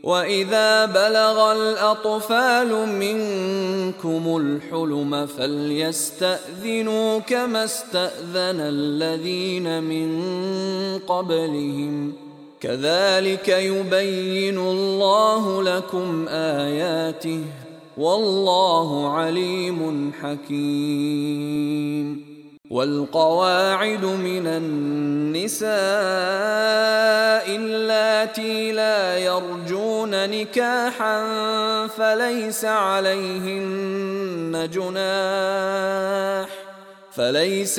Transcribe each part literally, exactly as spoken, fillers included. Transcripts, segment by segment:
وإذا بلغ الأطفال منكم الحلم فليستأذنوا كما استأذن الذين من قبلهم كذلك يبين الله لكم آياته والله عليم حكيم. والقواعد من النساء اللاتي لا يرجون نكاحا فليس عليهن جناح فليس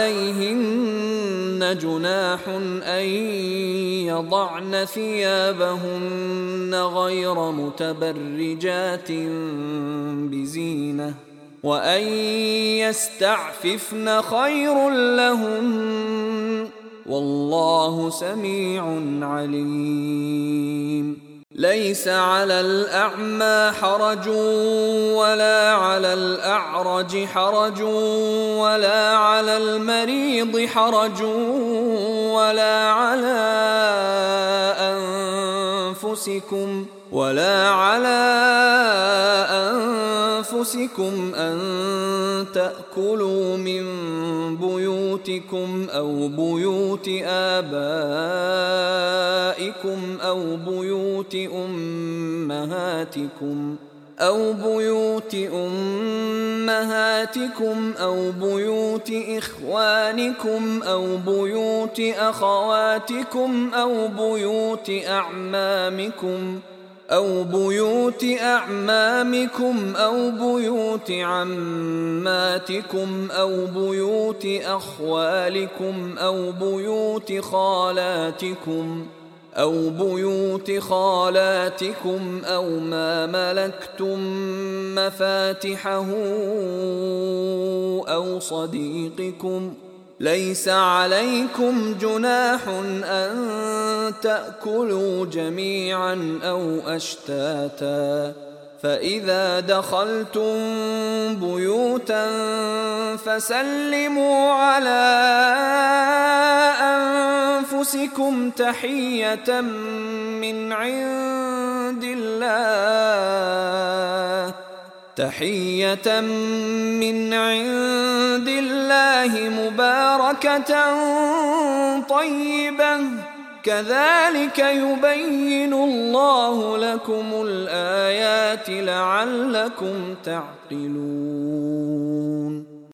عليهن جناح أن يضعن ثيابهن غير متبرجات بزينة وأن يستعففن خير لهن والله سميع عليم. ليس على الأعمى حرج ولا على الأعرج حرج ولا على المريض حرج ولا على أنفسكم ولا على أنفسكم أن تأكلوا من بيوتكم أو بيوت آبائكم أو بيوت أمهاتكم أو بيوت أمهاتكم أو بيوت إخوانكم أو بيوت أخواتكم أو بيوت أعمامكم أو بيوت أعمامكم أو بيوت عماتكم أو بيوت أخوالكم أو بيوت خالاتكم أو بيوت خالاتكم أو ما ملكتم مفاتحه أو صديقكم. ليس عليكم جناح أن تأكلوا جميعا أو أشتاتا فإذا دخلتم بيوتا فسلموا على أنفسكم تحية من عند الله تحية من عند الله مباركة طيبة كذلك يبين الله لكم الآيات لعلكم تعقلون.